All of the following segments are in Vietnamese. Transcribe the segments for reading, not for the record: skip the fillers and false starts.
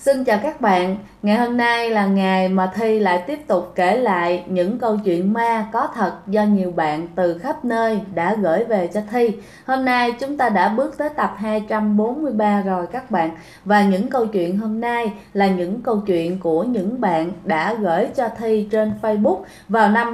Xin chào các bạn, ngày hôm nay là ngày mà Thi lại tiếp tục kể lại những câu chuyện ma có thật do nhiều bạn từ khắp nơi đã gửi về cho Thi. Hôm nay chúng ta đã bước tới tập 243 rồi các bạn. Và những câu chuyện hôm nay là những câu chuyện của những bạn đã gửi cho Thi trên Facebook vào năm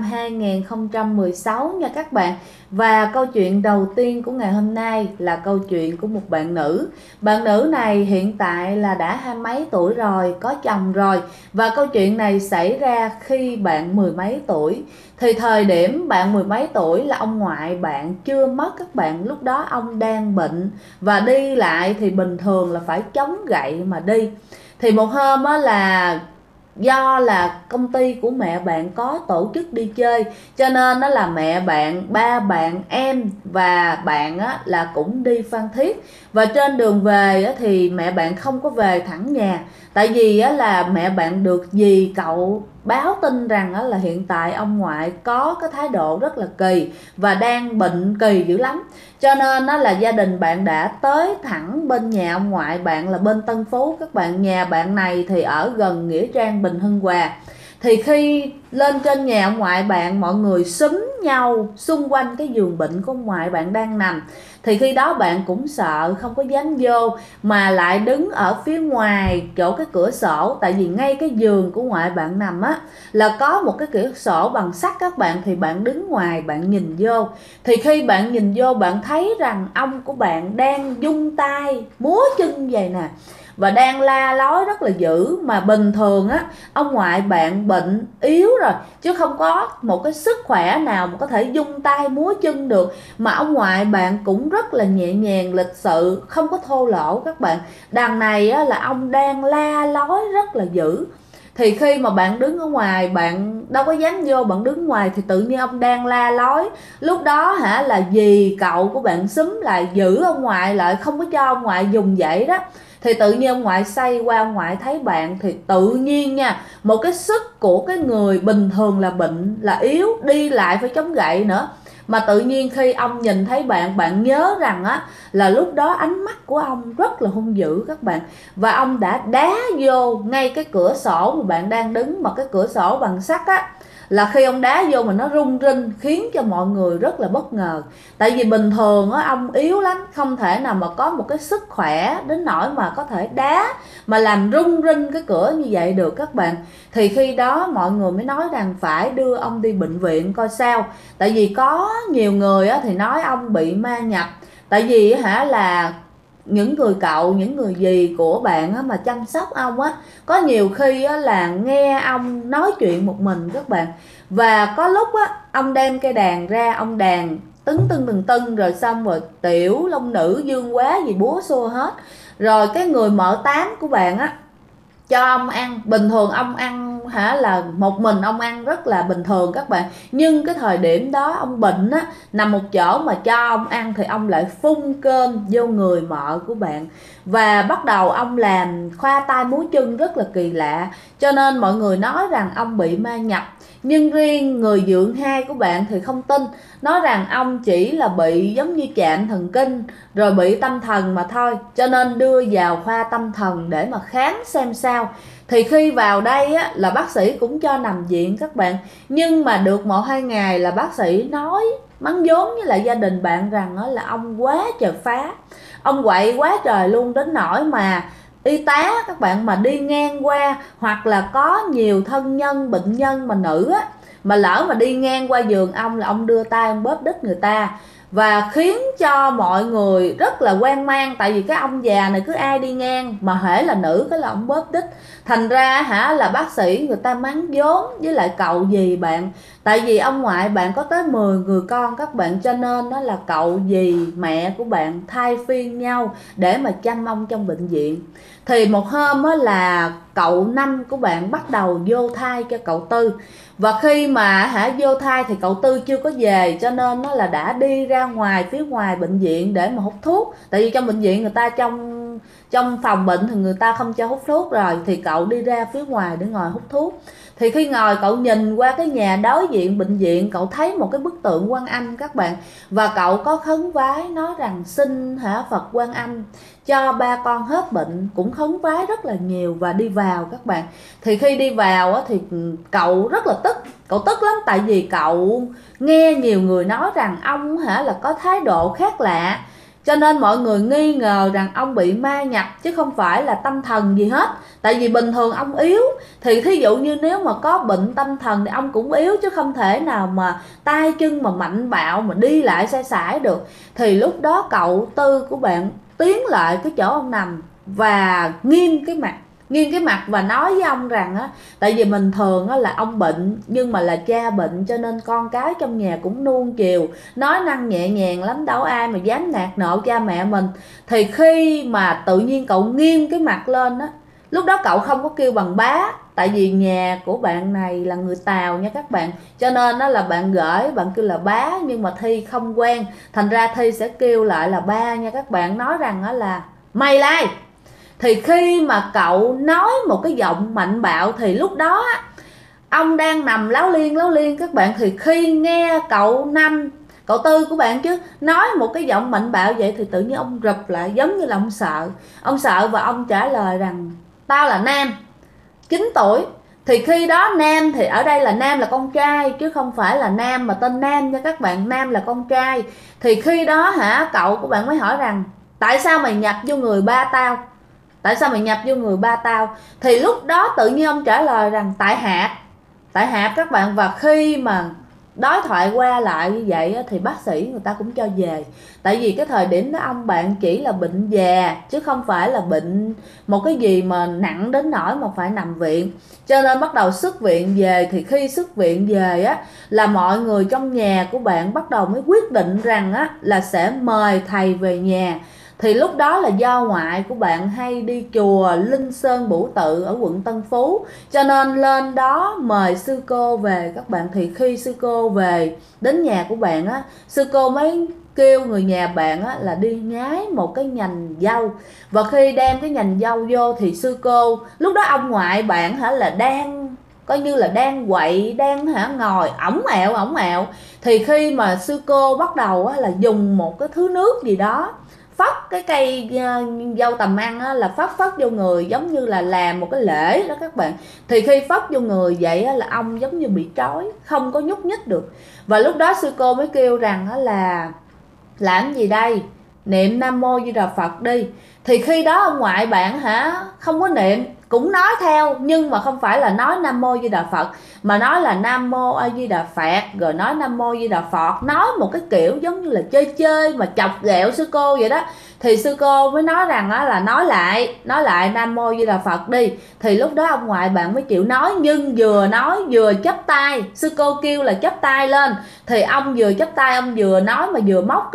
2016 nha các bạn. Và câu chuyện đầu tiên của ngày hôm nay là câu chuyện của một bạn nữ. Bạn nữ này hiện tại là đã 20 mấy tuổi rồi, có chồng rồi. Và câu chuyện này xảy ra khi bạn 10 mấy tuổi. Thì thời điểm bạn 10 mấy tuổi là ông ngoại bạn chưa mất các bạn. Lúc đó ông đang bệnh và đi lại thì bình thường là phải chống gậy mà đi. Thì một hôm á là do là công ty của mẹ bạn có tổ chức đi chơi, cho nên đó là mẹ bạn, ba bạn, em và bạn á, là cũng đi Phan Thiết. Và trên đường về á, thì mẹ bạn không có về thẳng nhà. Tại vì á, là mẹ bạn được dì cậu báo tin rằng á, là hiện tại ông ngoại có cái thái độ rất là kỳ và đang bệnh kỳ dữ lắm. Cho nên đó là gia đình bạn đã tới thẳng bên nhà ông ngoại bạn là bên Tân Phú. Các bạn, nhà bạn này thì ở gần Nghĩa Trang Bình Hưng Hòa. Thì khi lên trên nhà ông ngoại bạn, mọi người xúm nhau xung quanh cái giường bệnh của ông ngoại bạn đang nằm. Thì khi đó bạn cũng sợ, không có dám vô mà lại đứng ở phía ngoài chỗ cái cửa sổ. Tại vì ngay cái giường của ngoại bạn nằm á là có một cái cửa sổ bằng sắt các bạn. Thì bạn đứng ngoài bạn nhìn vô. Thì khi bạn nhìn vô bạn thấy rằng ông của bạn đang vung tay múa chân vậy nè, và đang la lối rất là dữ. Mà bình thường á, ông ngoại bạn bệnh yếu rồi chứ không có một cái sức khỏe nào mà có thể vung tay múa chân được. Mà ông ngoại bạn cũng rất là nhẹ nhàng lịch sự, không có thô lỗ các bạn. Đằng này á, là ông đang la lối rất là dữ. Thì khi mà bạn đứng ở ngoài, bạn đâu có dám vô, bạn đứng ngoài thì tự nhiên ông đang la lối. Lúc đó là dì cậu của bạn xúm lại giữ ông ngoại lại, không có cho ông ngoại dùng dãy đó. Thì tự nhiên ông ngoại xoay qua, ông ngoại thấy bạn thì tự nhiên nha, một cái sức của cái người bình thường là bệnh, là yếu, đi lại phải chống gậy nữa. Mà tự nhiên khi ông nhìn thấy bạn, bạn nhớ rằng á là lúc đó ánh mắt của ông rất là hung dữ các bạn. Và ông đã đá vô ngay cái cửa sổ mà bạn đang đứng, mà cái cửa sổ bằng sắt á, là khi ông đá vô mà nó rung rinh khiến cho mọi người rất là bất ngờ. Tại vì bình thường á, ông yếu lắm, không thể nào mà có một cái sức khỏe đến nỗi mà có thể đá mà làm rung rinh cái cửa như vậy được các bạn. Thì khi đó mọi người mới nói rằng phải đưa ông đi bệnh viện coi sao. Tại vì có nhiều người á, thì nói ông bị ma nhập. Tại vì là những người cậu, những người dì của bạn á, mà chăm sóc ông á, có nhiều khi á, là nghe ông nói chuyện một mình các bạn. Và có lúc á, ông đem cây đàn ra, ông đàn tưng rồi xong rồi tiểu long nữ dương quá gì búa xua hết. Rồi cái người mợ tám của bạn á cho ông ăn, bình thường ông ăn là một mình ông ăn rất là bình thường các bạn. Nhưng cái thời điểm đó ông bệnh á, nằm một chỗ mà cho ông ăn thì ông lại phun cơm vô người mợ của bạn. Và bắt đầu ông làm khoa tay múa chân rất là kỳ lạ. Cho nên mọi người nói rằng ông bị ma nhập. Nhưng riêng người dượng hai của bạn thì không tin, nói rằng ông chỉ là bị giống như chạm thần kinh rồi bị tâm thần mà thôi. Cho nên đưa vào khoa tâm thần để mà khám xem sao. Thì khi vào đây á, là bác sĩ cũng cho nằm viện các bạn. Nhưng mà được 1-2 ngày là bác sĩ nói mắng vốn với lại gia đình bạn rằng là ông quá trời phá, ông quậy quá trời luôn, đến nỗi mà y tá các bạn mà đi ngang qua, hoặc là có nhiều thân nhân bệnh nhân mà nữ á, mà lỡ mà đi ngang qua giường ông là ông đưa tay ông bóp đít người ta. Và khiến cho mọi người rất là hoang mang. Tại vì cái ông già này cứ ai đi ngang mà hễ là nữ cái là ông bóp đít. Thành ra là bác sĩ người ta mắng vốn với lại cậu dì bạn. Tại vì ông ngoại bạn có tới 10 người con các bạn. Cho nên đó là cậu dì mẹ của bạn thay phiên nhau để mà chăm ông trong bệnh viện. Thì một hôm á, là cậu Năm của bạn bắt đầu vô thai cho cậu Tư. Và khi mà vô thai thì cậu Tư chưa có về, cho nên nó là đã đi ra ngoài, phía ngoài bệnh viện để mà hút thuốc. Tại vì trong bệnh viện người ta trong trong phòng bệnh thì người ta không cho hút thuốc rồi, thì cậu đi ra phía ngoài để ngồi hút thuốc. Thì khi ngồi cậu nhìn qua cái nhà đối diện bệnh viện, cậu thấy một cái bức tượng Quan Âm các bạn, và cậu có khấn vái nói rằng xin Phật Quan Âm cho ba con hết bệnh, cũng khấn vái rất là nhiều và đi vào các bạn. Thì khi đi vào thì cậu rất là tức, cậu tức lắm, tại vì cậu nghe nhiều người nói rằng ông là có thái độ khác lạ, cho nên mọi người nghi ngờ rằng ông bị ma nhập chứ không phải là tâm thần gì hết. Tại vì bình thường ông yếu, thì thí dụ như nếu mà có bệnh tâm thần thì ông cũng yếu, chứ không thể nào mà tay chân mà mạnh bạo mà đi lại sai sải được. Thì lúc đó cậu Tư của bạn tiến lại cái chỗ ông nằm và nghiêm cái mặt và nói với ông rằng tại vì bình thường là ông bệnh, nhưng mà là cha bệnh cho nên con cái trong nhà cũng nuông chiều, nói năng nhẹ nhàng lắm, đâu ai mà dám nạt nộ cha mẹ mình. Thì khi mà tự nhiên cậu nghiêm cái mặt lên lúc đó cậu không có kêu bằng bá, tại vì nhà của bạn này là người Tàu nha các bạn, cho nên là bạn gửi bạn kêu là bá, nhưng mà Thi không quen, thành ra Thi sẽ kêu lại là ba nha các bạn, nói rằng là mày lai. Thì khi mà cậu nói một cái giọng mạnh bạo thì lúc đó ông đang nằm láo liên các bạn, thì khi nghe cậu Tư của bạn chứ nói một cái giọng mạnh bạo vậy thì tự nhiên ông rụp lại, giống như là ông sợ và ông trả lời rằng tao là Nam 9 tuổi. Thì khi đó Nam thì ở đây là Nam là con trai chứ không phải là Nam mà tên Nam nha các bạn, Nam là con trai. Thì khi đó cậu của bạn mới hỏi rằng tại sao mày nhập vô người ba tao, tại sao mày nhập vô người ba tao? Thì lúc đó tự nhiên ông trả lời rằng tại hạt các bạn. Và khi mà đối thoại qua lại như vậy thì bác sĩ người ta cũng cho về, tại vì cái thời điểm đó ông bạn chỉ là bệnh già chứ không phải là bệnh một cái gì mà nặng đến nỗi mà phải nằm viện, cho nên bắt đầu xuất viện về. Thì khi xuất viện về là mọi người trong nhà của bạn bắt đầu mới quyết định rằng là sẽ mời thầy về nhà. Thì lúc đó là do ngoại của bạn hay đi chùa Linh Sơn Bửu Tự ở quận Tân Phú, cho nên lên đó mời sư cô về các bạn. Thì khi sư cô về đến nhà của bạn sư cô mới kêu người nhà bạn là đi nhái một cái nhành dâu. Và khi đem cái nhành dâu vô thì sư cô, lúc đó ông ngoại bạn là đang coi như là đang quậy, đang ngồi ổng ẹo. Thì khi mà sư cô bắt đầu là dùng một cái thứ nước gì đó phất cái cây dâu tầm ăn là phất vô người, giống như là làm một cái lễ đó các bạn. Thì khi phất vô người vậy là ông giống như bị trói, không có nhúc nhích được. Và lúc đó sư cô mới kêu rằng là làm gì đây, niệm Nam Mô Di Đà Phật đi. Thì khi đó ông ngoại bạn không có niệm, cũng nói theo, nhưng mà không phải là nói Nam Mô Di Đà Phật, mà nói là Nam Mô A Di Đà Phật, rồi nói Nam Mô Di Đà Phật, nói một cái kiểu giống như là chơi mà chọc ghẹo sư cô vậy đó. Thì sư cô mới nói rằng là nói lại Nam Mô Di Đà Phật đi. Thì lúc đó ông ngoại bạn mới chịu nói, nhưng vừa nói vừa chắp tay, sư cô kêu là chắp tay lên, thì ông vừa chắp tay ông vừa nói mà vừa móc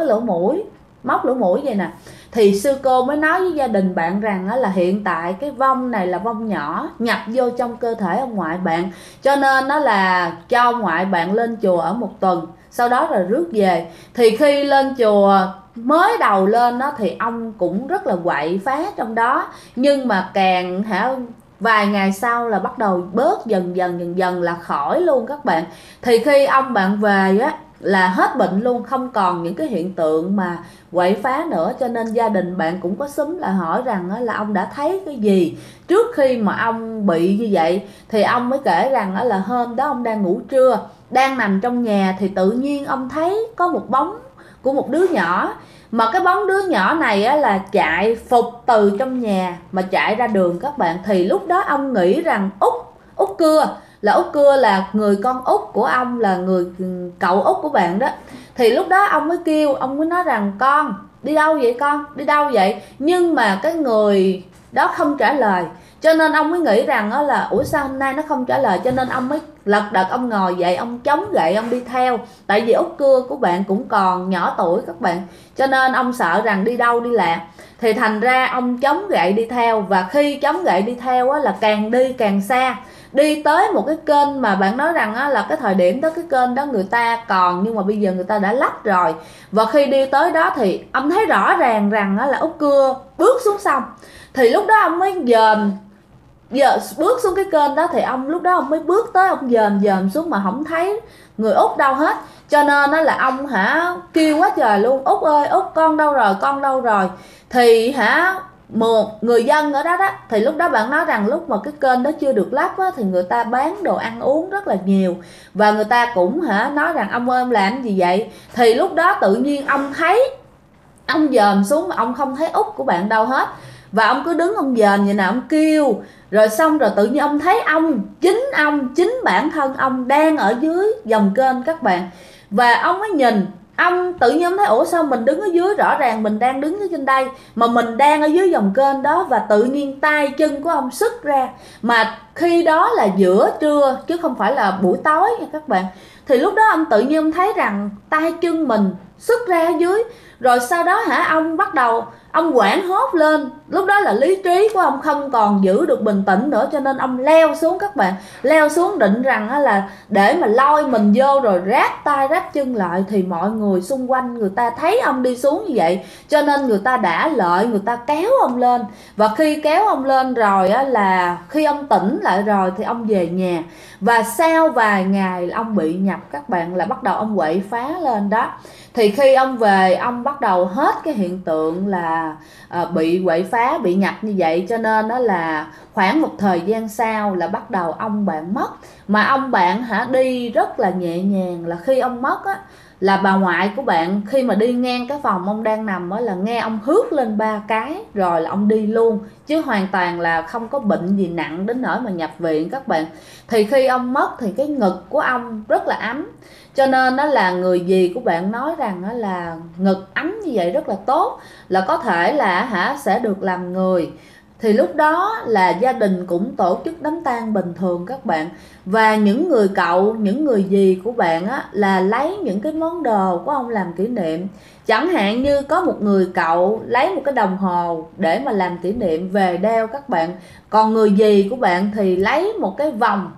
lỗ mũi vậy nè. Thì sư cô mới nói với gia đình bạn rằng là hiện tại cái vong này là vong nhỏ nhập vô trong cơ thể ông ngoại bạn, cho nên nó là cho ông ngoại bạn lên chùa ở 1 tuần, sau đó rồi rước về. Thì khi lên chùa mới đầu lên thì ông cũng rất là quậy phá trong đó, nhưng mà càng vài ngày sau là bắt đầu bớt dần là khỏi luôn các bạn. Thì khi ông bạn về là hết bệnh luôn, không còn những cái hiện tượng mà quậy phá nữa. Cho nên gia đình bạn cũng có xúm lại hỏi rằng là ông đã thấy cái gì trước khi mà ông bị như vậy. Thì ông mới kể rằng là hôm đó ông đang ngủ trưa, đang nằm trong nhà, thì tự nhiên ông thấy có một bóng của một đứa nhỏ, mà cái bóng đứa nhỏ này là chạy phục từ trong nhà mà chạy ra đường các bạn. Thì lúc đó ông nghĩ rằng Út Cưa là người con út của ông, là người cậu út của bạn đó. Thì lúc đó ông mới kêu, ông mới nói rằng con đi đâu vậy, con đi đâu vậy. Nhưng mà cái người đó không trả lời. Cho nên ông mới nghĩ rằng đó là ủa sao hôm nay nó không trả lời, cho nên ông mới lật đật ông ngồi dậy, ông chống gậy ông đi theo. Tại vì út cưa của bạn cũng còn nhỏ tuổi các bạn, cho nên ông sợ rằng đi đâu đi lạc, thì thành ra ông chống gậy đi theo. Và khi chống gậy đi theo á, là càng đi càng xa, đi tới một cái kênh mà bạn nói rằng á, là cái thời điểm đó cái kênh đó người ta còn, nhưng mà bây giờ người ta đã lắp rồi. Và khi đi tới đó thì ông thấy rõ ràng rằng á, là út cưa bước xuống sông. Thì lúc đó ông mới dòm, bước xuống cái kênh đó, thì ông lúc đó ông mới bước tới, ông dòm xuống mà không thấy người út đâu hết. Cho nên đó là ông kêu quá trời luôn: út ơi út, con đâu rồi, con đâu rồi. Thì một người dân ở đó thì lúc đó bạn nói rằng lúc mà cái kênh đó chưa được lắp thì người ta bán đồ ăn uống rất là nhiều, và người ta cũng nói rằng ông ơi ông làm gì vậy. Thì lúc đó tự nhiên ông thấy, ông dòm xuống mà ông không thấy út của bạn đâu hết, và ông cứ đứng ông dòm vậy nào, ông kêu. Rồi xong rồi tự nhiên ông thấy chính bản thân ông đang ở dưới dòng kênh các bạn. Và ông mới nhìn, ông tự nhiên ông thấy ủa sao mình đứng ở dưới, rõ ràng mình đang đứng ở trên đây mà mình đang ở dưới dòng kênh đó. Và tự nhiên tay chân của ông sức ra, mà khi đó là giữa trưa chứ không phải là buổi tối nha các bạn. Thì lúc đó ông tự nhiên ông thấy rằng tay chân mình sức ra ở dưới. Rồi sau đó ông bắt đầu ông hoảng hốt lên. Lúc đó là lý trí của ông không còn giữ được bình tĩnh nữa, cho nên ông leo xuống các bạn. Leo xuống định rằng là để mà lôi mình vô rồi ráp tay ráp chân lại. Thì mọi người xung quanh người ta thấy ông đi xuống như vậy, cho nên người ta đã lợi, người ta kéo ông lên. Và khi kéo ông lên rồi là khi ông tỉnh lại rồi thì ông về nhà. Và sau vài ngày ông bị nhập các bạn, là bắt đầu ông quậy phá lên đó. Thì khi ông về, ông bắt đầu hết cái hiện tượng là bị quậy phá, bị nhập như vậy. Cho nên đó là khoảng một thời gian sau là bắt đầu ông bạn mất. Mà ông bạn đi rất là nhẹ nhàng. Là khi ông mất là bà ngoại của bạn khi mà đi ngang cái phòng ông đang nằm là nghe ông hướt lên 3 cái rồi là ông đi luôn, chứ hoàn toàn là không có bệnh gì nặng đến nỗi mà nhập viện các bạn. Thì khi ông mất thì cái ngực của ông rất là ấm, cho nên đó là người dì của bạn nói rằng đó là ngực ấm như vậy rất là tốt, là có thể là sẽ được làm người. Thì lúc đó là gia đình cũng tổ chức đám tang bình thường các bạn. Và những người cậu, những người dì của bạn là lấy những cái món đồ của ông làm kỷ niệm. Chẳng hạn như có một người cậu lấy một cái đồng hồ để mà làm kỷ niệm về đeo các bạn. Còn người dì của bạn thì lấy một cái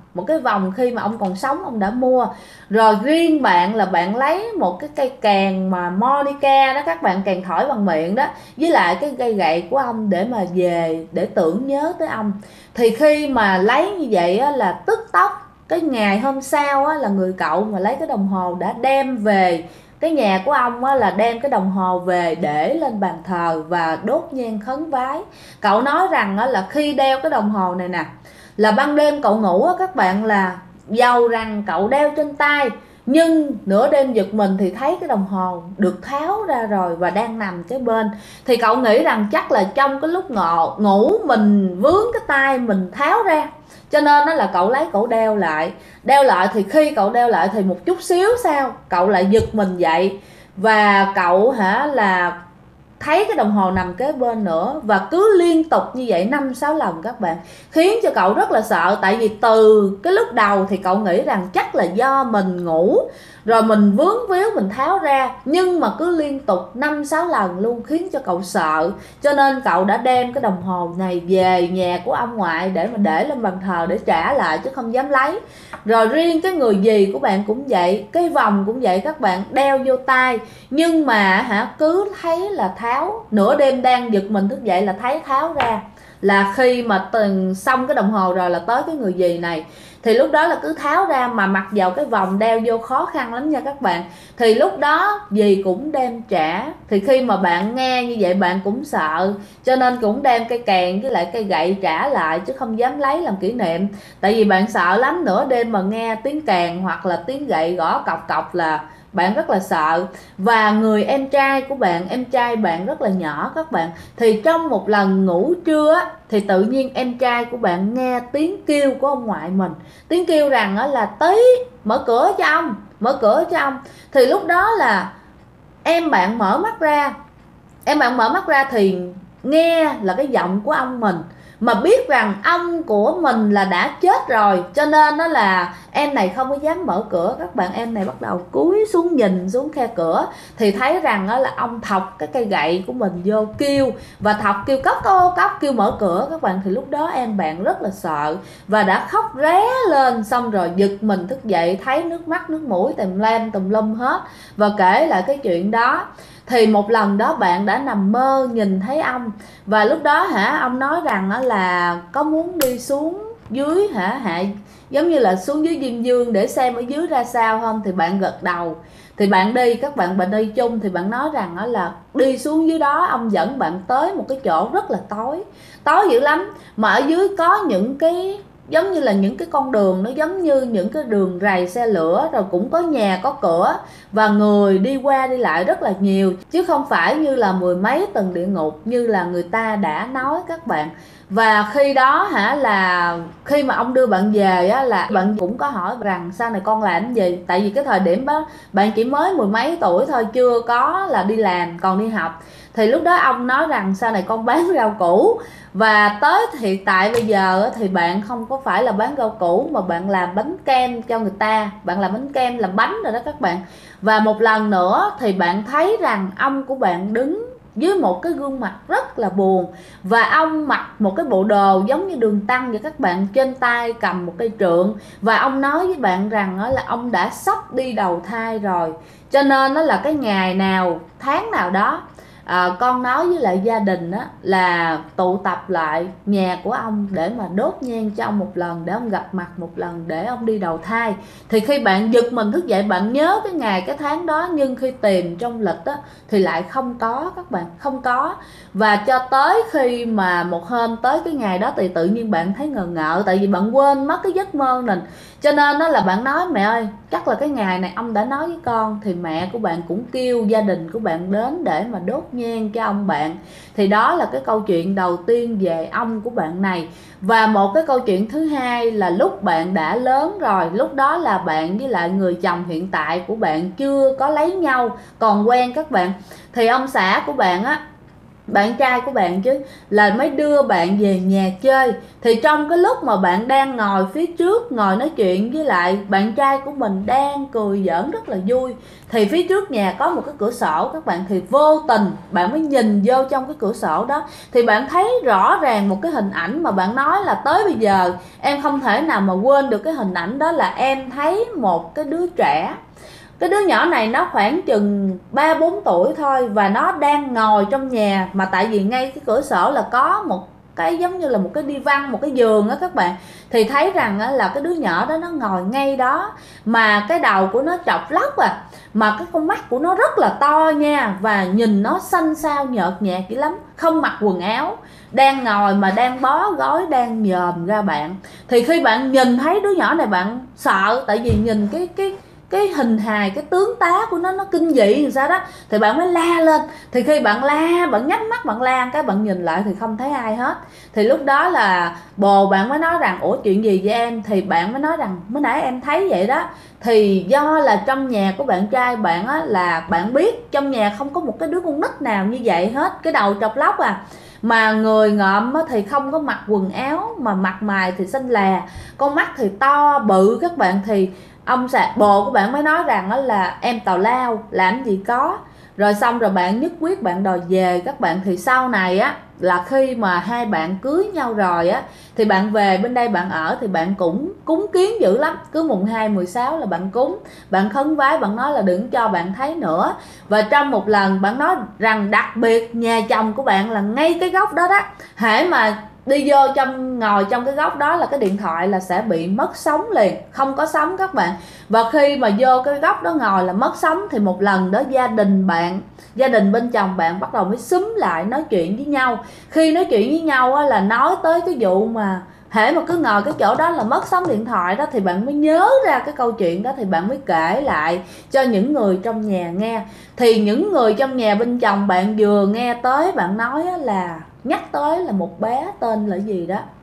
vòng khi mà ông còn sống ông đã mua. Rồi riêng bạn là bạn lấy một cái cây kèn mà Monica đó các bạn, kèn thổi bằng miệng đó, với lại cái cây gậy của ông để mà về để tưởng nhớ tới ông. Thì khi mà lấy như vậy là tức tốc cái ngày hôm sau là người cậu mà lấy cái đồng hồ đã đem về cái nhà của ông là đem cái đồng hồ về để lên bàn thờ và đốt nhang khấn vái. Cậu nói rằng là khi đeo cái đồng hồ này nè, là ban đêm cậu ngủ các bạn, là dầu rằng cậu đeo trên tay, nhưng nửa đêm giật mình thì thấy cái đồng hồ được tháo ra rồi và đang nằm kế bên. Thì cậu nghĩ rằng chắc là trong cái lúc ngủ mình vướng cái tay mình tháo ra, cho nên đó là cậu lấy cậu đeo lại. Thì khi cậu đeo lại thì một chút xíu sau cậu lại giật mình dậy, và cậu là thấy cái đồng hồ nằm kế bên nữa. Và cứ liên tục như vậy 5-6 lần các bạn, khiến cho cậu rất là sợ. Tại vì từ cái lúc đầu thì cậu nghĩ rằng chắc là do mình ngủ rồi mình vướng víu mình tháo ra, nhưng mà cứ liên tục 5-6 lần luôn, khiến cho cậu sợ. Cho nên cậu đã đem cái đồng hồ này về nhà của ông ngoại để mà để lên bàn thờ để trả lại, chứ không dám lấy. Rồi riêng cái người dì của bạn cũng vậy, cái vòng cũng vậy các bạn, đeo vô tay, nhưng mà cứ thấy là tháo. Nửa đêm đang giật mình thức dậy là thấy tháo ra. Là khi mà xong cái đồng hồ rồi là tới cái người dì này, thì lúc đó là cứ tháo ra, mà mặc vào cái vòng đeo vô khó khăn lắm nha các bạn. Thì lúc đó dì cũng đem trả. Thì khi mà bạn nghe như vậy bạn cũng sợ, cho nên cũng đem cây kèn với lại cây gậy trả lại, chứ không dám lấy làm kỷ niệm. Tại vì bạn sợ lắm, nửa đêm mà nghe tiếng kèn hoặc là tiếng gậy gõ cọc cọc là bạn rất là sợ. Và người em trai của bạn, em trai bạn rất là nhỏ các bạn, thì trong một lần ngủ trưa thì tự nhiên em trai của bạn nghe tiếng kêu của ông ngoại mình, tiếng kêu rằng là Tí mở cửa cho ông, mở cửa cho ông. Thì lúc đó là em bạn mở mắt ra thì nghe là cái giọng của ông mình. mà biết rằng ông của mình là đã chết rồi, cho nên đó là em này không có dám mở cửa các bạn. Em này bắt đầu cúi xuống nhìn xuống khe cửa thì thấy rằng đó là ông thọc cái cây gậy của mình vô kêu, và thọc kêu cốc cốc kêu mở cửa các bạn. Thì lúc đó em bạn rất là sợ và đã khóc ré lên, xong rồi giật mình thức dậy, thấy nước mắt nước mũi tùm lum hết và kể lại cái chuyện đó. Thì một lần đó bạn đã nằm mơ nhìn thấy ông, và lúc đó ông nói rằng là có muốn đi xuống dưới giống như là xuống dưới Diêm Dương để xem ở dưới ra sao không. Thì bạn gật đầu, thì bạn đi, các bạn đi chung, thì bạn nói rằng là đi xuống dưới đó, ông dẫn bạn tới một cái chỗ rất là tối dữ lắm, mà ở dưới có những cái giống như là những cái con đường, nó giống như những cái đường rầy xe lửa, rồi cũng có nhà có cửa và người đi qua đi lại rất là nhiều, chứ không phải như là mười mấy tầng địa ngục như là người ta đã nói các bạn. Và khi đó là khi mà ông đưa bạn về là bạn cũng có hỏi rằng sau này con làm cái gì, tại vì cái thời điểm đó bạn chỉ mới mười mấy tuổi thôi, chưa có là đi làm, còn đi học. Thì lúc đó ông nói rằng sau này con bán rau củ, và tới hiện tại bây giờ thì bạn không có phải là bán rau củ mà bạn làm bánh kem cho người ta, bạn làm bánh kem làm bánh rồi đó các bạn. Và một lần nữa thì bạn thấy rằng ông của bạn đứng dưới một cái gương mặt rất là buồn, và ông mặc một cái bộ đồ giống như đường tăng vậy các bạn, trên tay cầm một cây trượng, và ông nói với bạn rằng là ông đã sắp đi đầu thai rồi, cho nên đó là cái ngày nào tháng nào đó con nói với lại gia đình là tụ tập lại nhà của ông để mà đốt nhang cho ông một lần, để ông gặp mặt một lần, để ông đi đầu thai. Thì khi bạn giật mình thức dậy, bạn nhớ cái ngày cái tháng đó, nhưng khi tìm trong lịch thì lại không có các bạn, không có. Và cho tới khi mà một hôm tới cái ngày đó thì tự nhiên bạn thấy ngờ ngợ, tại vì bạn quên mất cái giấc mơ mình. Cho nên đó là bạn nói mẹ ơi, chắc là cái ngày này ông đã nói với con. Thì mẹ của bạn cũng kêu gia đình của bạn đến để mà đốt nhang cho ông bạn. Thì đó là cái câu chuyện đầu tiên về ông của bạn này. Và một cái câu chuyện thứ hai là lúc bạn đã lớn rồi, lúc đó là bạn với lại người chồng hiện tại của bạn chưa có lấy nhau, còn quen các bạn. Thì ông xã của bạn bạn trai của bạn chứ, là mới đưa bạn về nhà chơi. Thì trong cái lúc mà bạn đang ngồi phía trước, ngồi nói chuyện với lại bạn trai của mình, đang cười giỡn rất là vui, thì phía trước nhà có một cái cửa sổ các bạn. Thì vô tình bạn mới nhìn vô trong cái cửa sổ đó, thì bạn thấy rõ ràng một cái hình ảnh mà bạn nói là tới bây giờ em không thể nào mà quên được cái hình ảnh đó. Là em thấy một cái đứa trẻ, cái đứa nhỏ này nó khoảng chừng 3-4 tuổi thôi, và nó đang ngồi trong nhà, mà tại vì ngay cái cửa sổ là có một cái giống như là một cái đi văn, một cái giường đó các bạn. Thì thấy rằng là cái đứa nhỏ đó nó ngồi ngay đó, mà cái đầu của nó chọc lóc mà cái con mắt của nó rất là to nha, và nhìn nó xanh xao nhợt nhạt dữ lắm, không mặc quần áo, đang ngồi mà đang bó gối, đang nhòm ra bạn. Thì khi bạn nhìn thấy đứa nhỏ này bạn sợ, tại vì nhìn cái hình hài, cái tướng tá của nó kinh dị làm sao đó, thì bạn mới la lên. Thì khi bạn la, bạn nhắm mắt bạn la cái, bạn nhìn lại thì không thấy ai hết. Thì lúc đó là bồ bạn mới nói rằng ủa chuyện gì vậy em? Thì bạn mới nói rằng mới nãy em thấy vậy đó. Thì do là trong nhà của bạn trai bạn là bạn biết trong nhà không có một cái đứa con nít nào như vậy hết, cái đầu trọc lóc mà người ngợm thì không có mặc quần áo, mà mặt mày thì xanh là, con mắt thì to bự các bạn. Thì bồ của bạn mới nói rằng là em tào lao làm gì có. Rồi xong rồi bạn nhất quyết bạn đòi về các bạn. Thì sau này là khi mà hai bạn cưới nhau rồi thì bạn về bên đây bạn ở, thì bạn cũng cúng kiến dữ lắm. Cứ mùng 2/16 là bạn cúng, bạn khấn vái, bạn nói là đừng cho bạn thấy nữa. Và trong một lần bạn nói rằng đặc biệt nhà chồng của bạn là ngay cái góc đó hễ mà đi vô ngồi trong cái góc đó là cái điện thoại là sẽ bị mất sóng liền, không có sóng các bạn. Và khi mà vô cái góc đó ngồi là mất sóng. Thì một lần đó gia đình bên chồng bạn bắt đầu mới xúm lại nói chuyện với nhau. Khi nói chuyện với nhau là nói tới cái vụ mà hễ mà cứ ngồi cái chỗ đó là mất sóng điện thoại đó. Thì bạn mới nhớ ra cái câu chuyện đó, thì bạn mới kể lại cho những người trong nhà nghe. Thì những người trong nhà bên chồng bạn vừa nghe tới, bạn nói là nhắc tới là một bé tên là gì đó,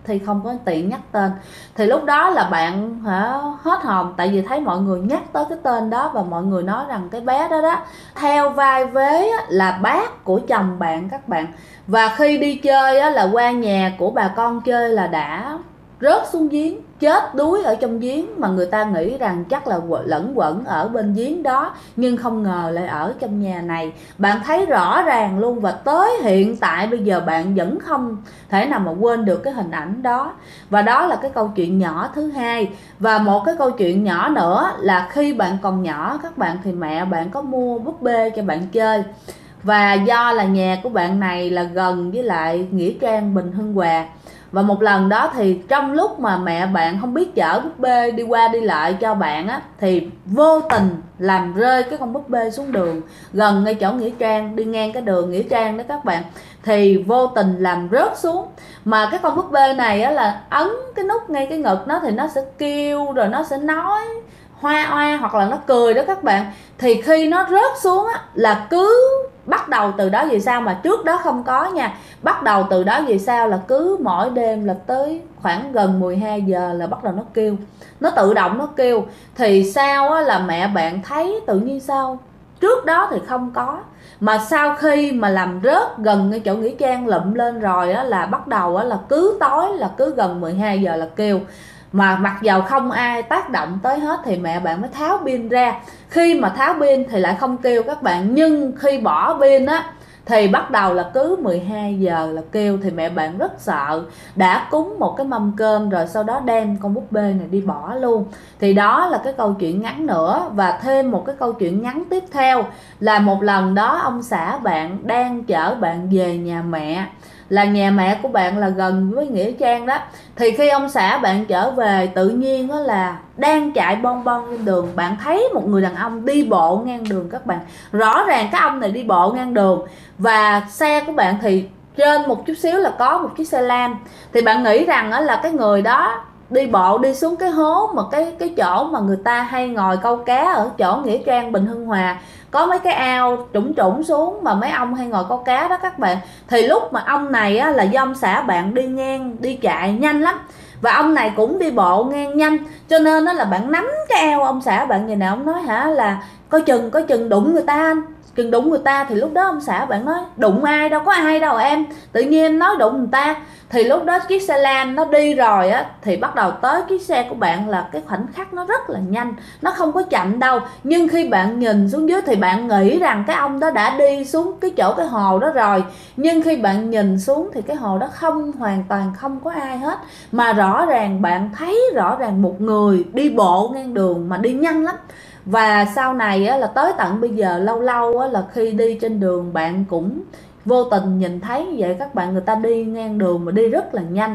Thi không có tiện nhắc tên. Thì lúc đó là bạn hết hồn, tại vì thấy mọi người nhắc tới cái tên đó và mọi người nói rằng cái bé đó đó theo vai vế là bác của chồng bạn các bạn. Và khi đi chơi là qua nhà của bà con chơi là đã rớt xuống giếng, chết đuối ở trong giếng, mà người ta nghĩ rằng chắc là lẫn quẩn ở bên giếng đó, nhưng không ngờ lại ở trong nhà này. Bạn thấy rõ ràng luôn, và tới hiện tại bây giờ bạn vẫn không thể nào mà quên được cái hình ảnh đó. Và đó là cái câu chuyện nhỏ thứ hai. Và một cái câu chuyện nhỏ nữa là khi bạn còn nhỏ các bạn, thì mẹ bạn có mua búp bê cho bạn chơi. Và do là nhà của bạn này là gần với lại Nghĩa Trang Bình Hưng Hòa, và một lần đó thì trong lúc mà mẹ bạn không biết chở búp bê đi qua đi lại cho bạn á, thì vô tình làm rơi cái con búp bê xuống đường gần ngay chỗ Nghĩa Trang, đi ngang cái đường Nghĩa Trang đó các bạn, thì vô tình làm rớt xuống. Mà cái con búp bê này á là ấn cái nút ngay cái ngực nó thì nó sẽ kêu, rồi nó sẽ nói hoa oa hoặc là nó cười đó các bạn. Thì khi nó rớt xuống á là cứ bắt đầu từ đó về sau, mà trước đó không có nha, bắt đầu từ đó về sau là cứ mỗi đêm là tới khoảng gần 12 giờ là bắt đầu nó kêu, nó tự động nó kêu. Thì sau á là mẹ bạn thấy tự nhiên sao trước đó thì không có, mà sau khi mà làm rớt gần ngay chỗ Nghĩa Trang lụm lên rồi á là bắt đầu á là cứ tối là cứ gần 12 giờ là kêu. Mà mặc dầu không ai tác động tới hết thì mẹ bạn mới tháo pin ra. Khi mà tháo pin thì lại không kêu các bạn, nhưng khi bỏ pin á thì bắt đầu là cứ 12 giờ là kêu. Thì mẹ bạn rất sợ, đã cúng một cái mâm cơm rồi sau đó đem con búp bê này đi bỏ luôn. Thì đó là cái câu chuyện ngắn nữa. Và thêm một cái câu chuyện ngắn tiếp theo là một lần đó ông xã bạn đang chở bạn về nhà mẹ, là nhà mẹ của bạn là gần với Nghĩa Trang đó. Thì khi ông xã bạn trở về, tự nhiên đó là đang chạy bon bon trên đường, bạn thấy một người đàn ông đi bộ ngang đường các bạn. Rõ ràng cái ông này đi bộ ngang đường, và xe của bạn thì trên một chút xíu là có một chiếc xe lam. Thì bạn nghĩ rằng đó là cái người đó đi bộ đi xuống cái hố mà cái chỗ mà người ta hay ngồi câu cá ở chỗ Nghĩa Trang Bình Hưng Hòa, có mấy cái ao trũng trũng xuống mà mấy ông hay ngồi câu cá đó các bạn. Thì lúc mà ông này á, là do ông xã bạn đi ngang, đi chạy nhanh lắm, và ông này cũng đi bộ ngang nhanh, cho nên đó là bạn nắm cái eo ông xã bạn vậy nè. Ông nói là coi chừng đụng người ta anh, chừng đụng người ta. Thì lúc đó ông xã bạn nói đụng ai, đâu có ai đâu em, tự nhiên em nói đụng người ta. Thì lúc đó chiếc xe lam nó đi rồi á, thì bắt đầu tới chiếc xe của bạn là cái khoảnh khắc nó rất là nhanh, nó không có chậm đâu. Nhưng khi bạn nhìn xuống dưới thì bạn nghĩ rằng cái ông đó đã đi xuống cái chỗ cái hồ đó rồi. Nhưng khi bạn nhìn xuống thì cái hồ đó hoàn toàn không có ai hết, mà rõ ràng bạn thấy rõ ràng một người đi bộ ngang đường mà đi nhanh lắm. Và sau này á, là tới tận bây giờ lâu lâu á, là khi đi trên đường bạn cũng vô tình nhìn thấy như vậy các bạn, người ta đi ngang đường mà đi rất là nhanh.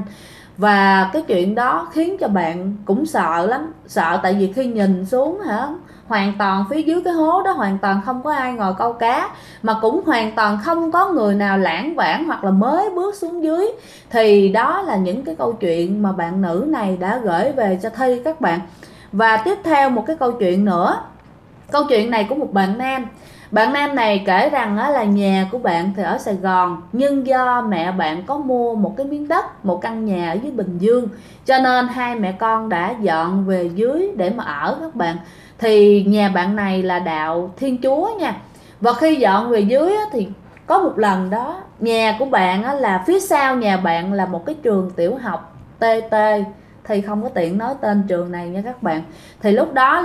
Và cái chuyện đó khiến cho bạn cũng sợ lắm, sợ tại vì khi nhìn xuống hoàn toàn phía dưới cái hố đó hoàn toàn không có ai ngồi câu cá, mà cũng hoàn toàn không có người nào lãng vãng hoặc là mới bước xuống dưới. Thì đó là những cái câu chuyện mà bạn nữ này đã gửi về cho Thi các bạn. Và tiếp theo một cái câu chuyện nữa, câu chuyện này của một bạn nam. Bạn nam này kể rằng là nhà của bạn thì ở Sài Gòn, nhưng do mẹ bạn có mua một cái miếng đất, một căn nhà ở dưới Bình Dương, cho nên hai mẹ con đã dọn về dưới để mà ở các bạn. Thì nhà bạn này là đạo Thiên Chúa nha. Và khi dọn về dưới thì có một lần đó, nhà của bạn là phía sau nhà bạn là một cái trường tiểu học TT, thì không có tiện nói tên trường này nha các bạn. Thì lúc đó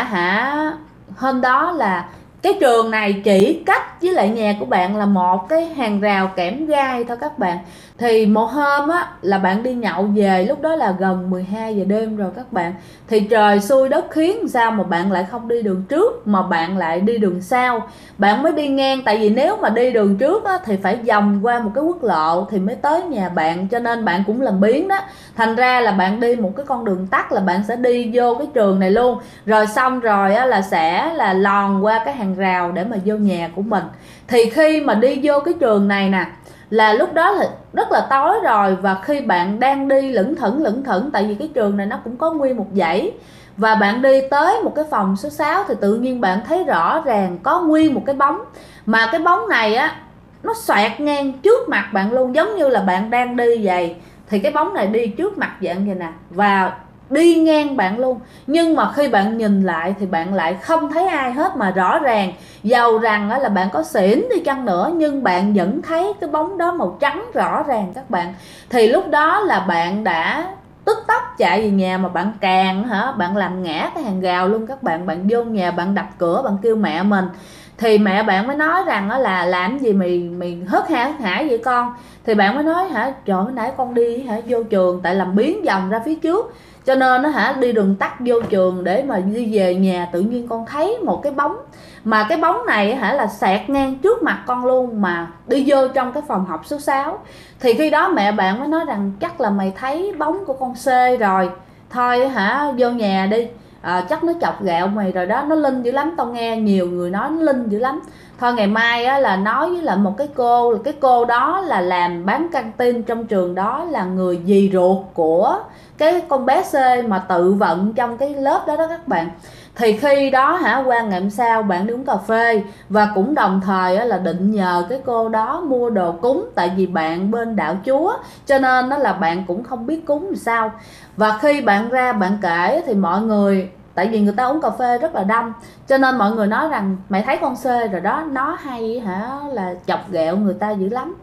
là hôm đó là cái trường này chỉ cách với lại nhà của bạn là một cái hàng rào kẽm gai thôi các bạn. Thì một hôm á là bạn đi nhậu về, lúc đó là gần 12 giờ đêm rồi các bạn. Thì trời xui đất khiến sao mà bạn lại không đi đường trước mà bạn lại đi đường sau. Bạn mới đi ngang, tại vì nếu mà đi đường trước á thì phải vòng qua một cái quốc lộ thì mới tới nhà bạn, cho nên bạn cũng làm biếng đó. Thành ra là bạn đi một cái con đường tắt, là bạn sẽ đi vô cái trường này luôn, rồi xong rồi á là sẽ là lòn qua cái hàng rào để mà vô nhà của mình. Thì khi mà đi vô cái trường này nè, là lúc đó là rất là tối rồi, và khi bạn đang đi lững thững, tại vì cái trường này nó cũng có nguyên một dãy, và bạn đi tới một cái phòng số 6 thì tự nhiên bạn thấy rõ ràng có nguyên một cái bóng, mà cái bóng này á nó xoẹt ngang trước mặt bạn luôn, giống như là bạn đang đi vậy thì cái bóng này đi trước mặt dạng vậy nè và đi ngang bạn luôn, nhưng mà khi bạn nhìn lại thì bạn lại không thấy ai hết, mà rõ ràng dầu rằng là bạn có xỉn đi chăng nữa nhưng bạn vẫn thấy cái bóng đó màu trắng rõ ràng các bạn. Thì lúc đó là bạn đã tức tốc chạy về nhà, mà bạn càng bạn làm ngã cái hàng rào luôn các bạn. Bạn vô nhà bạn đập cửa, bạn kêu mẹ mình, thì mẹ bạn mới nói rằng là làm gì mày hớt hải vậy con. Thì bạn mới nói trời ơi, nãy con đi vô trường, tại làm biến vòng ra phía trước cho nên nó đi đường tắt vô trường để mà đi về nhà, tự nhiên con thấy một cái bóng, mà cái bóng này là xẹt ngang trước mặt con luôn, mà đi vô trong cái phòng học số 6. Thì khi đó mẹ bạn mới nói rằng chắc là mày thấy bóng của con C rồi, thôi vô nhà đi, chắc nó chọc ghẹo mày rồi đó, nó linh dữ lắm, tao nghe nhiều người nói nó linh dữ lắm. Thôi ngày mai là nói với lại một cái cô, là cái cô đó là làm bán căng tin trong trường đó, là người dì ruột của cái con bé C mà tự vận trong cái lớp đó đó các bạn. Thì khi đó qua ngày hôm sau bạn đi uống cà phê, và cũng đồng thời là định nhờ cái cô đó mua đồ cúng, tại vì bạn bên đạo Chúa cho nên đó là bạn cũng không biết cúng làm sao. Và khi bạn ra bạn kể thì mọi người, tại vì người ta uống cà phê rất là đông, cho nên mọi người nói rằng mày thấy con C rồi đó, nó hay là chọc ghẹo người ta dữ lắm.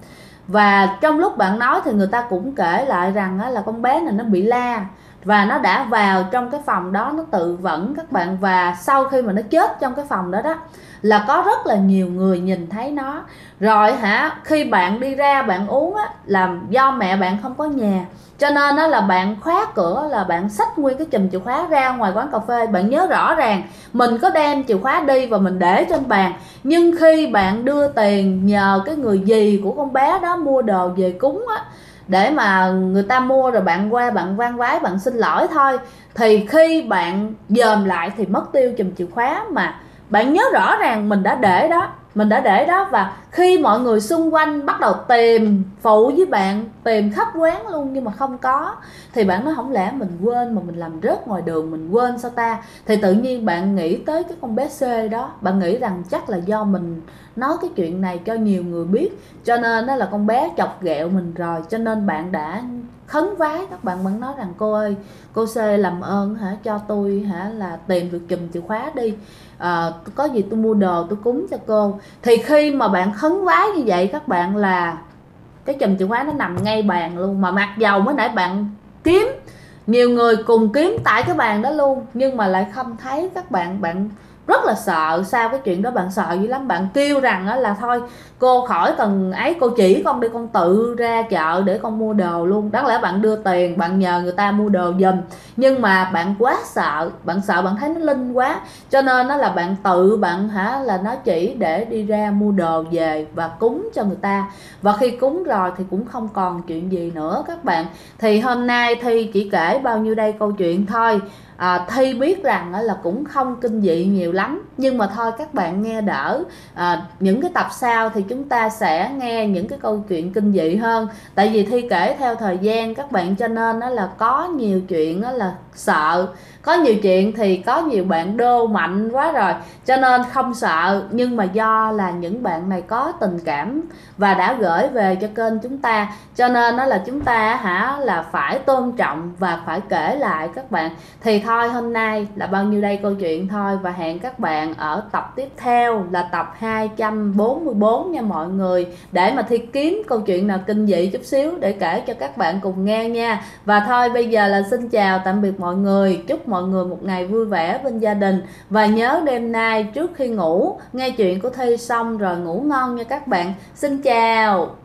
Và trong lúc bạn nói thì người ta cũng kể lại rằng là con bé này nó bị la, và nó đã vào trong cái phòng đó nó tự vẫn các bạn. Và sau khi mà nó chết trong cái phòng đó đó, là có rất là nhiều người nhìn thấy nó. Rồi khi bạn đi ra bạn uống là do mẹ bạn không có nhà, cho nên là bạn khóa cửa, là bạn xách nguyên cái chùm chìa khóa ra ngoài quán cà phê. Bạn nhớ rõ ràng mình có đem chìa khóa đi và mình để trên bàn, nhưng khi bạn đưa tiền nhờ cái người dì của con bé đó mua đồ về cúng để mà người ta mua, rồi bạn qua bạn vang vái bạn xin lỗi thôi, thì khi bạn dòm lại thì mất tiêu chùm chìa khóa mà bạn nhớ rõ ràng mình đã để đó. Và khi mọi người xung quanh bắt đầu tìm phụ với bạn, tìm khắp quán luôn nhưng mà không có, thì bạn nói không lẽ mình quên mà mình làm rớt ngoài đường, mình quên sao ta. Thì tự nhiên bạn nghĩ tới cái con bé C đó, bạn nghĩ rằng chắc là do mình nói cái chuyện này cho nhiều người biết, cho nên đó là con bé chọc ghẹo mình rồi, cho nên bạn đã khấn vái các bạn. Bạn nói rằng cô ơi, cô C làm ơn cho tôi là tìm được chùm chìa khóa đi, có gì tôi mua đồ tôi cúng cho cô. Thì khi mà bạn khấn vái như vậy các bạn, là cái chùm chìa khóa nó nằm ngay bàn luôn, mà mặc dầu mới nãy bạn kiếm, nhiều người cùng kiếm tại cái bàn đó luôn, nhưng mà lại không thấy các bạn. Bạn rất là sợ. Sau cái chuyện đó bạn sợ dữ lắm, bạn kêu rằng là thôi cô khỏi cần ấy, cô chỉ con đi, con tự ra chợ để con mua đồ luôn. Đáng lẽ bạn đưa tiền, bạn nhờ người ta mua đồ giùm, nhưng mà bạn quá sợ, bạn thấy nó linh quá, cho nên là bạn tự bạn là nó chỉ để đi ra mua đồ về và cúng cho người ta. Và khi cúng rồi thì cũng không còn chuyện gì nữa các bạn. Thì hôm nay Thi chỉ kể bao nhiêu đây câu chuyện thôi. Thi biết rằng là cũng không kinh dị nhiều lắm, nhưng mà thôi các bạn nghe đỡ. Những cái tập sau thì chúng ta sẽ nghe những cái câu chuyện kinh dị hơn, tại vì Thi kể theo thời gian các bạn, cho nên là có nhiều chuyện là sợ, có nhiều chuyện thì có nhiều bạn đô mạnh quá rồi cho nên không sợ, nhưng mà do là những bạn này có tình cảm và đã gửi về cho kênh chúng ta, cho nên là chúng ta là phải tôn trọng và phải kể lại các bạn. Thì thôi hôm nay là bao nhiêu đây câu chuyện thôi, và hẹn các bạn ở tập tiếp theo là tập 244 nha mọi người, để mà Thi kiếm câu chuyện nào kinh dị chút xíu để kể cho các bạn cùng nghe nha. Và thôi bây giờ là xin chào tạm biệt mọi người, chúc mọi người một ngày vui vẻ bên gia đình, và nhớ đêm nay trước khi ngủ nghe chuyện của Thi xong rồi ngủ ngon nha các bạn. Xin chào.